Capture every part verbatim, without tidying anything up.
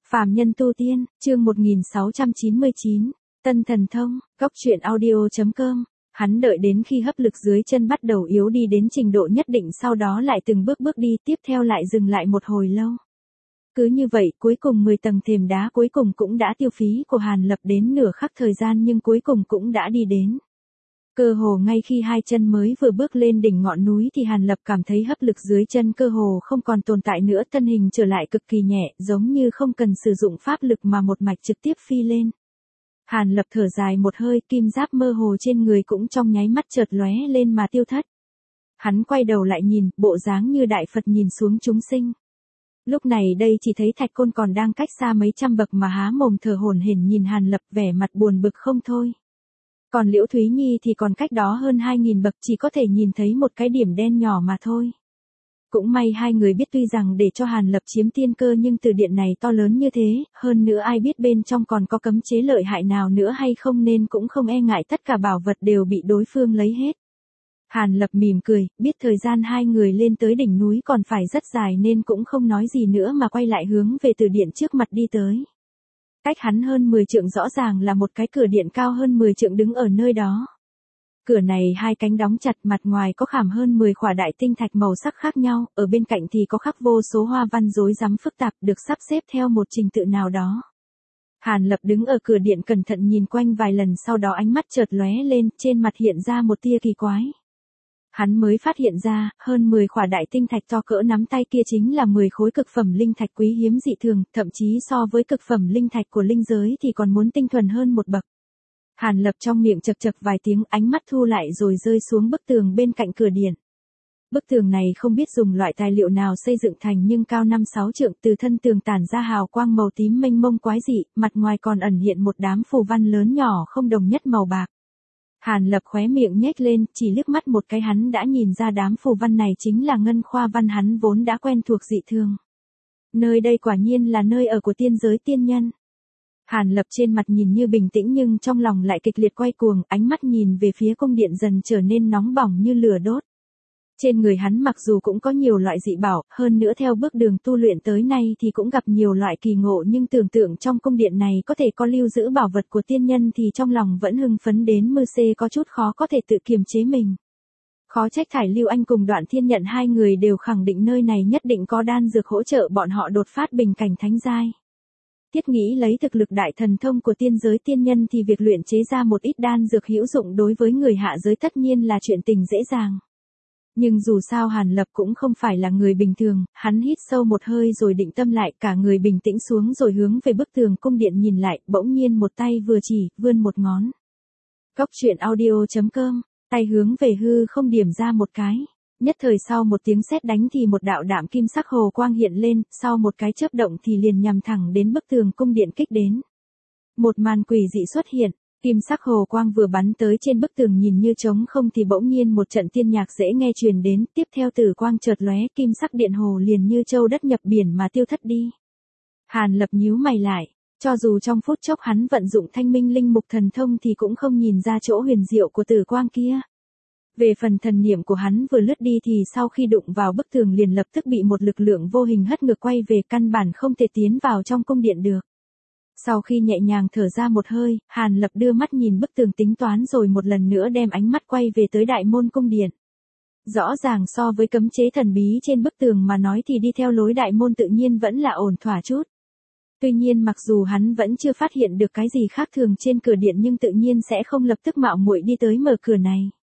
Phàm nhân tu tiên, chương một nghìn sáu trăm chín mươi chín, Tân Thần Thông, Góc truyện audio chấm com. Hắn đợi đến khi hấp lực dưới chân bắt đầu yếu đi đến trình độ nhất định, sau đó lại từng bước bước đi, tiếp theo lại dừng lại một hồi lâu. Cứ như vậy, cuối cùng mười tầng thềm đá cuối cùng cũng đã tiêu phí của Hàn Lập đến nửa khắc thời gian, nhưng cuối cùng cũng đã đi đến. Cơ hồ ngay khi hai chân mới vừa bước lên đỉnh ngọn núi thì Hàn Lập cảm thấy hấp lực dưới chân cơ hồ không còn tồn tại nữa, thân hình trở lại cực kỳ nhẹ, giống như không cần sử dụng pháp lực mà một mạch trực tiếp phi lên. Hàn Lập thở dài một hơi, kim giáp mơ hồ trên người cũng trong nháy mắt chợt lóe lên mà tiêu thất. Hắn quay đầu lại nhìn, bộ dáng như Đại Phật nhìn xuống chúng sinh. Lúc này đây chỉ thấy Thạch Côn còn đang cách xa mấy trăm bậc mà há mồm thở hổn hển nhìn Hàn Lập, vẻ mặt buồn bực không thôi. Còn Liễu Thúy Nhi thì còn cách đó hơn hai nghìn bậc, chỉ có thể nhìn thấy một cái điểm đen nhỏ mà thôi. Cũng may hai người biết, tuy rằng để cho Hàn Lập chiếm tiên cơ nhưng từ điện này to lớn như thế, hơn nữa ai biết bên trong còn có cấm chế lợi hại nào nữa hay không, nên cũng không e ngại tất cả bảo vật đều bị đối phương lấy hết. Hàn Lập mỉm cười, biết thời gian hai người lên tới đỉnh núi còn phải rất dài nên cũng không nói gì nữa mà quay lại hướng về từ điện trước mặt đi tới. Cách hắn hơn mười trượng rõ ràng là một cái cửa điện cao hơn mười trượng đứng ở nơi đó. Cửa này hai cánh đóng chặt, mặt ngoài có khảm hơn mười khỏa đại tinh thạch màu sắc khác nhau, ở bên cạnh thì có khắc vô số hoa văn rối rắm phức tạp được sắp xếp theo một trình tự nào đó. Hàn Lập đứng ở cửa điện cẩn thận nhìn quanh vài lần, sau đó ánh mắt chợt lóe lên, trên mặt hiện ra một tia kỳ quái. Hắn mới phát hiện ra, hơn mười khỏa đại tinh thạch to cỡ nắm tay kia chính là mười khối cực phẩm linh thạch quý hiếm dị thường, thậm chí so với cực phẩm linh thạch của linh giới thì còn muốn tinh thuần hơn một bậc. Hàn Lập trong miệng chậc chậc vài tiếng, ánh mắt thu lại rồi rơi xuống bức tường bên cạnh cửa điện. Bức tường này không biết dùng loại tài liệu nào xây dựng thành nhưng cao năm sáu trượng, từ thân tường tản ra hào quang màu tím mênh mông quái dị, mặt ngoài còn ẩn hiện một đám phù văn lớn nhỏ không đồng nhất màu bạc. Hàn Lập khóe miệng nhếch lên, chỉ liếc mắt một cái hắn đã nhìn ra đám phù văn này chính là ngân khoa văn, hắn vốn đã quen thuộc dị thường. Nơi đây quả nhiên là nơi ở của tiên giới tiên nhân. Hàn Lập trên mặt nhìn như bình tĩnh nhưng trong lòng lại kịch liệt quay cuồng, ánh mắt nhìn về phía cung điện dần trở nên nóng bỏng như lửa đốt. Trên người hắn mặc dù cũng có nhiều loại dị bảo, hơn nữa theo bước đường tu luyện tới nay thì cũng gặp nhiều loại kỳ ngộ, nhưng tưởng tượng trong cung điện này có thể có lưu giữ bảo vật của tiên nhân thì trong lòng vẫn hưng phấn đến mư xê có chút khó có thể tự kiềm chế mình. Khó trách Thải Lưu Anh cùng Đoạn Thiên Nhận hai người đều khẳng định nơi này nhất định có đan dược hỗ trợ bọn họ đột phát bình cảnh thánh giai. Thiết nghĩ lấy thực lực đại thần thông của tiên giới tiên nhân thì việc luyện chế ra một ít đan dược hữu dụng đối với người hạ giới tất nhiên là chuyện tình dễ dàng. Nhưng dù sao Hàn Lập cũng không phải là người bình thường, hắn hít sâu một hơi rồi định tâm lại, cả người bình tĩnh xuống rồi hướng về bức tường cung điện nhìn lại, bỗng nhiên một tay vừa chỉ, vươn một ngón. Góc truyện audio chấm com, tay hướng về hư không điểm ra một cái. Nhất thời sau một tiếng sét đánh thì một đạo đạm kim sắc hồ quang hiện lên, sau một cái chớp động thì liền nhằm thẳng đến bức tường cung điện kích đến. Một màn quỷ dị xuất hiện, kim sắc hồ quang vừa bắn tới trên bức tường nhìn như trống không thì bỗng nhiên một trận tiên nhạc dễ nghe truyền đến, tiếp theo tử quang chợt lóe, kim sắc điện hồ liền như châu đất nhập biển mà tiêu thất đi. Hàn Lập nhíu mày lại, cho dù trong phút chốc hắn vận dụng thanh minh linh mục thần thông thì cũng không nhìn ra chỗ huyền diệu của tử quang kia. Về phần thần niệm của hắn vừa lướt đi thì sau khi đụng vào bức tường liền lập tức bị một lực lượng vô hình hất ngược quay về, căn bản không thể tiến vào trong cung điện được. Sau khi nhẹ nhàng thở ra một hơi, Hàn Lập đưa mắt nhìn bức tường tính toán rồi một lần nữa đem ánh mắt quay về tới đại môn cung điện. Rõ ràng so với cấm chế thần bí trên bức tường mà nói thì đi theo lối đại môn tự nhiên vẫn là ổn thỏa chút. Tuy nhiên mặc dù hắn vẫn chưa phát hiện được cái gì khác thường trên cửa điện nhưng tự nhiên sẽ không lập tức mạo muội đi tới mở cửa này.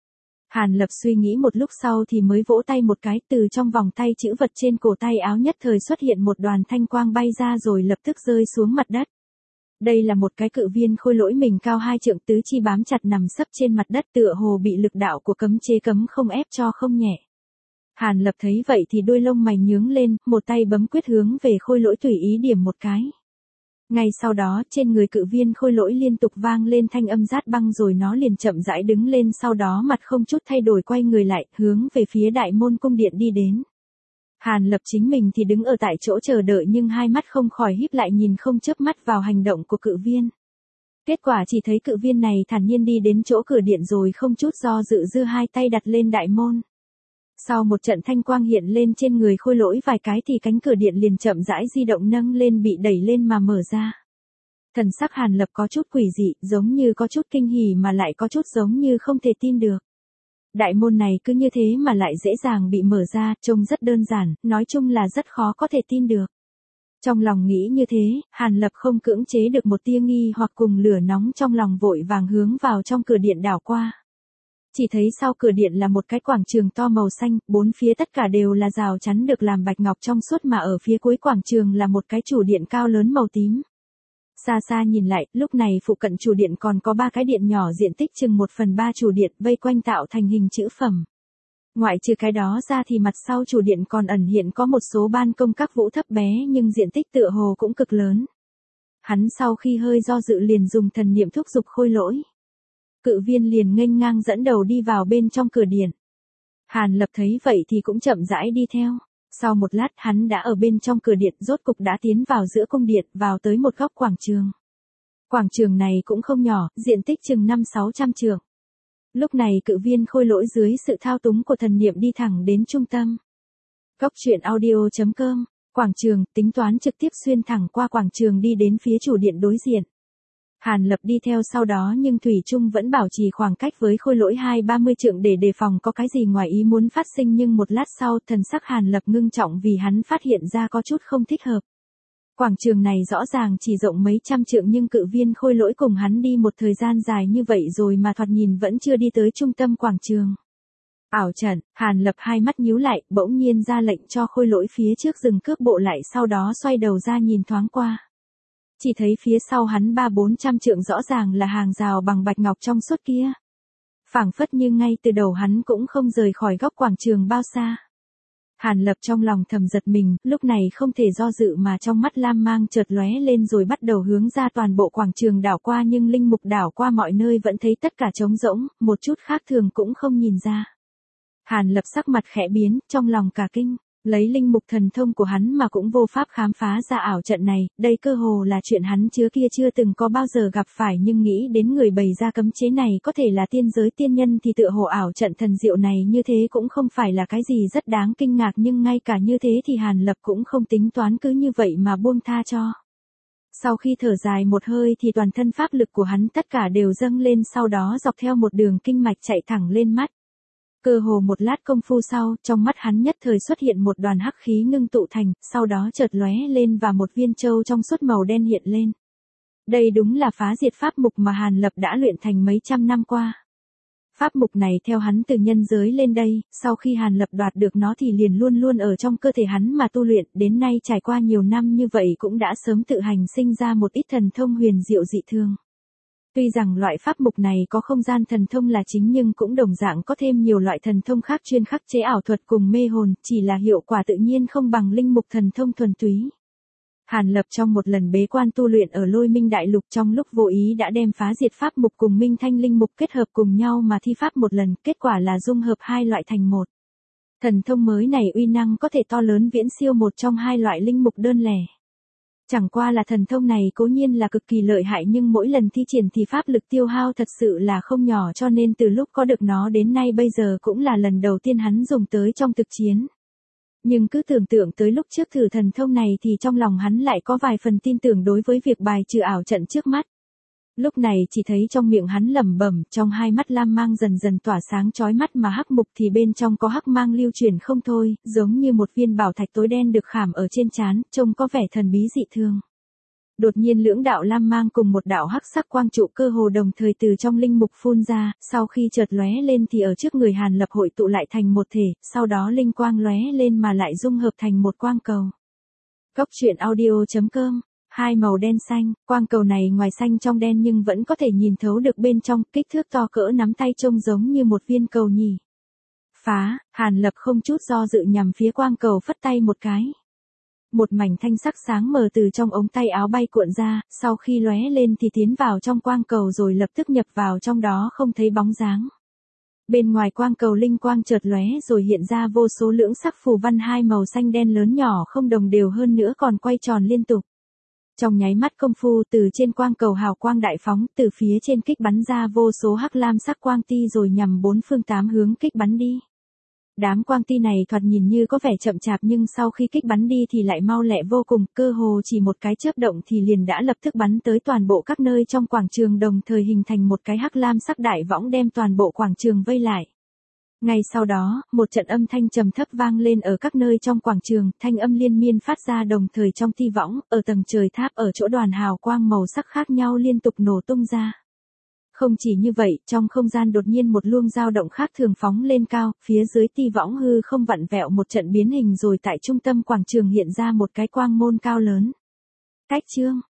Hàn Lập suy nghĩ một lúc sau thì mới vỗ tay một cái, từ trong vòng tay chữ vật trên cổ tay áo nhất thời xuất hiện một đoàn thanh quang bay ra rồi lập tức rơi xuống mặt đất. Đây là một cái cự viên khôi lỗi mình cao hai trượng, tứ chi bám chặt nằm sấp trên mặt đất, tựa hồ bị lực đạo của cấm chế cấm không ép cho không nhẹ. Hàn Lập thấy vậy thì đuôi lông mày nhướng lên, một tay bấm quyết hướng về khôi lỗi tùy ý điểm một cái. Ngay sau đó, trên người cự viên khôi lỗi liên tục vang lên thanh âm rát băng rồi nó liền chậm rãi đứng lên, sau đó mặt không chút thay đổi quay người lại, hướng về phía đại môn cung điện đi đến. Hàn Lập chính mình thì đứng ở tại chỗ chờ đợi nhưng hai mắt không khỏi híp lại nhìn không chớp mắt vào hành động của cự viên. Kết quả chỉ thấy cự viên này thản nhiên đi đến chỗ cửa điện rồi không chút do dự giơ hai tay đặt lên đại môn. Sau một trận thanh quang hiện lên trên người Khôi Lỗi vài cái thì cánh cửa điện liền chậm rãi di động nâng lên bị đẩy lên mà mở ra. Thần sắc Hàn Lập có chút quỷ dị, giống như có chút kinh hỉ mà lại có chút giống như không thể tin được. Đại môn này cứ như thế mà lại dễ dàng bị mở ra, trông rất đơn giản, nói chung là rất khó có thể tin được. Trong lòng nghĩ như thế, Hàn Lập không cưỡng chế được một tia nghi hoặc cùng lửa nóng trong lòng vội vàng hướng vào trong cửa điện đảo qua. Chỉ thấy sau cửa điện là một cái quảng trường to màu xanh, bốn phía tất cả đều là rào chắn được làm bạch ngọc trong suốt mà ở phía cuối quảng trường là một cái chủ điện cao lớn màu tím. Xa xa nhìn lại, lúc này phụ cận chủ điện còn có ba cái điện nhỏ diện tích chừng một phần ba chủ điện vây quanh tạo thành hình chữ phẩm. Ngoại trừ cái đó ra thì mặt sau chủ điện còn ẩn hiện có một số ban công các vũ thấp bé nhưng diện tích tựa hồ cũng cực lớn. Hắn sau khi hơi do dự liền dùng thần niệm thúc giục Khôi Lỗi. Cự viên liền nghênh ngang dẫn đầu đi vào bên trong cửa điện. Hàn Lập thấy vậy thì cũng chậm rãi đi theo. Sau một lát hắn đã ở bên trong cửa điện rốt cục đã tiến vào giữa cung điện vào tới một góc quảng trường. Quảng trường này cũng không nhỏ, diện tích chừng năm sáu trăm trượng. Lúc này cự viên Khôi Lỗi dưới sự thao túng của thần niệm đi thẳng đến trung tâm. Góc truyện audio chấm com, quảng trường, tính toán trực tiếp xuyên thẳng qua quảng trường đi đến phía chủ điện đối diện. Hàn Lập đi theo sau đó nhưng Thủy Trung vẫn bảo trì khoảng cách với Khôi Lỗi hai ba mươi trượng để đề phòng có cái gì ngoài ý muốn phát sinh, nhưng một lát sau thần sắc Hàn Lập ngưng trọng vì hắn phát hiện ra có chút không thích hợp. Quảng trường này rõ ràng chỉ rộng mấy trăm trượng nhưng cự viên Khôi Lỗi cùng hắn đi một thời gian dài như vậy rồi mà thoạt nhìn vẫn chưa đi tới trung tâm quảng trường. Ảo trận, Hàn Lập hai mắt nhíu lại, bỗng nhiên ra lệnh cho Khôi Lỗi phía trước dừng cước bộ lại, sau đó xoay đầu ra nhìn thoáng qua. Chỉ thấy phía sau hắn ba bốn trăm trượng rõ ràng là hàng rào bằng bạch ngọc trong suốt kia. Phảng phất như ngay từ đầu hắn cũng không rời khỏi góc quảng trường bao xa. Hàn Lập trong lòng thầm giật mình, lúc này không thể do dự mà trong mắt lam mang chợt lóe lên rồi bắt đầu hướng ra toàn bộ quảng trường đảo qua, nhưng linh mục đảo qua mọi nơi vẫn thấy tất cả trống rỗng, một chút khác thường cũng không nhìn ra. Hàn Lập sắc mặt khẽ biến, trong lòng cả kinh. Lấy linh mục thần thông của hắn mà cũng vô pháp khám phá ra ảo trận này, đây cơ hồ là chuyện hắn trước kia chưa từng có bao giờ gặp phải, nhưng nghĩ đến người bày ra cấm chế này có thể là tiên giới tiên nhân thì tựa hồ ảo trận thần diệu này như thế cũng không phải là cái gì rất đáng kinh ngạc, nhưng ngay cả như thế thì Hàn Lập cũng không tính toán cứ như vậy mà buông tha cho. Sau khi thở dài một hơi thì toàn thân pháp lực của hắn tất cả đều dâng lên, sau đó dọc theo một đường kinh mạch chạy thẳng lên mắt. Cơ hồ một lát công phu sau, trong mắt hắn nhất thời xuất hiện một đoàn hắc khí ngưng tụ thành, sau đó chợt lóe lên và một viên châu trong suốt màu đen hiện lên. Đây đúng là phá diệt pháp mục mà Hàn Lập đã luyện thành mấy trăm năm qua. Pháp mục này theo hắn từ nhân giới lên đây, sau khi Hàn Lập đoạt được nó thì liền luôn luôn ở trong cơ thể hắn mà tu luyện, đến nay trải qua nhiều năm như vậy cũng đã sớm tự hành sinh ra một ít thần thông huyền diệu dị thường. Tuy rằng loại pháp mục này có không gian thần thông là chính nhưng cũng đồng dạng có thêm nhiều loại thần thông khác chuyên khắc chế ảo thuật cùng mê hồn, chỉ là hiệu quả tự nhiên không bằng linh mục thần thông thuần túy. Hàn Lập trong một lần bế quan tu luyện ở Lôi Minh Đại Lục trong lúc vô ý đã đem phá diệt pháp mục cùng Minh Thanh linh mục kết hợp cùng nhau mà thi pháp một lần, kết quả là dung hợp hai loại thành một. Thần thông mới này uy năng có thể to lớn viễn siêu một trong hai loại linh mục đơn lẻ. Chẳng qua là thần thông này cố nhiên là cực kỳ lợi hại nhưng mỗi lần thi triển thì pháp lực tiêu hao thật sự là không nhỏ, cho nên từ lúc có được nó đến nay bây giờ cũng là lần đầu tiên hắn dùng tới trong thực chiến. Nhưng cứ tưởng tượng tới lúc trước thử thần thông này thì trong lòng hắn lại có vài phần tin tưởng đối với việc bài trừ ảo trận trước mắt. Lúc này chỉ thấy trong miệng hắn lẩm bẩm, trong hai mắt lam mang dần dần tỏa sáng chói mắt mà hắc mục thì bên trong có hắc mang lưu chuyển không thôi, giống như một viên bảo thạch tối đen được khảm ở trên trán, trông có vẻ thần bí dị thường. Đột nhiên lưỡng đạo lam mang cùng một đạo hắc sắc quang trụ cơ hồ đồng thời từ trong linh mục phun ra, sau khi chợt lóe lên thì ở trước người Hàn Lập hội tụ lại thành một thể, sau đó linh quang lóe lên mà lại dung hợp thành một quang cầu. Góc truyện audio chấm com. Hai màu đen xanh, quang cầu này ngoài xanh trong đen nhưng vẫn có thể nhìn thấu được bên trong, kích thước to cỡ nắm tay trông giống như một viên cầu nhỉ. Phá, Hàn Lập không chút do dự nhằm phía quang cầu phất tay một cái. Một mảnh thanh sắc sáng mờ từ trong ống tay áo bay cuộn ra, sau khi lóe lên thì tiến vào trong quang cầu rồi lập tức nhập vào trong đó không thấy bóng dáng. Bên ngoài quang cầu linh quang chợt lóe rồi hiện ra vô số lưỡng sắc phù văn hai màu xanh đen lớn nhỏ không đồng đều hơn nữa còn quay tròn liên tục. Trong nháy mắt công phu từ trên quang cầu hào quang đại phóng, từ phía trên kích bắn ra vô số hắc lam sắc quang ti rồi nhằm bốn phương tám hướng kích bắn đi. Đám quang ti này thoạt nhìn như có vẻ chậm chạp nhưng sau khi kích bắn đi thì lại mau lẹ vô cùng, cơ hồ chỉ một cái chớp động thì liền đã lập tức bắn tới toàn bộ các nơi trong quảng trường, đồng thời hình thành một cái hắc lam sắc đại võng đem toàn bộ quảng trường vây lại. Ngay sau đó, một trận âm thanh trầm thấp vang lên ở các nơi trong quảng trường, thanh âm liên miên phát ra đồng thời trong ti võng, ở tầng trời tháp, ở chỗ đoàn hào quang màu sắc khác nhau liên tục nổ tung ra. Không chỉ như vậy, trong không gian đột nhiên một luồng dao động khác thường phóng lên cao, phía dưới ti võng hư không vặn vẹo một trận biến hình rồi tại trung tâm quảng trường hiện ra một cái quang môn cao lớn. Cách chương,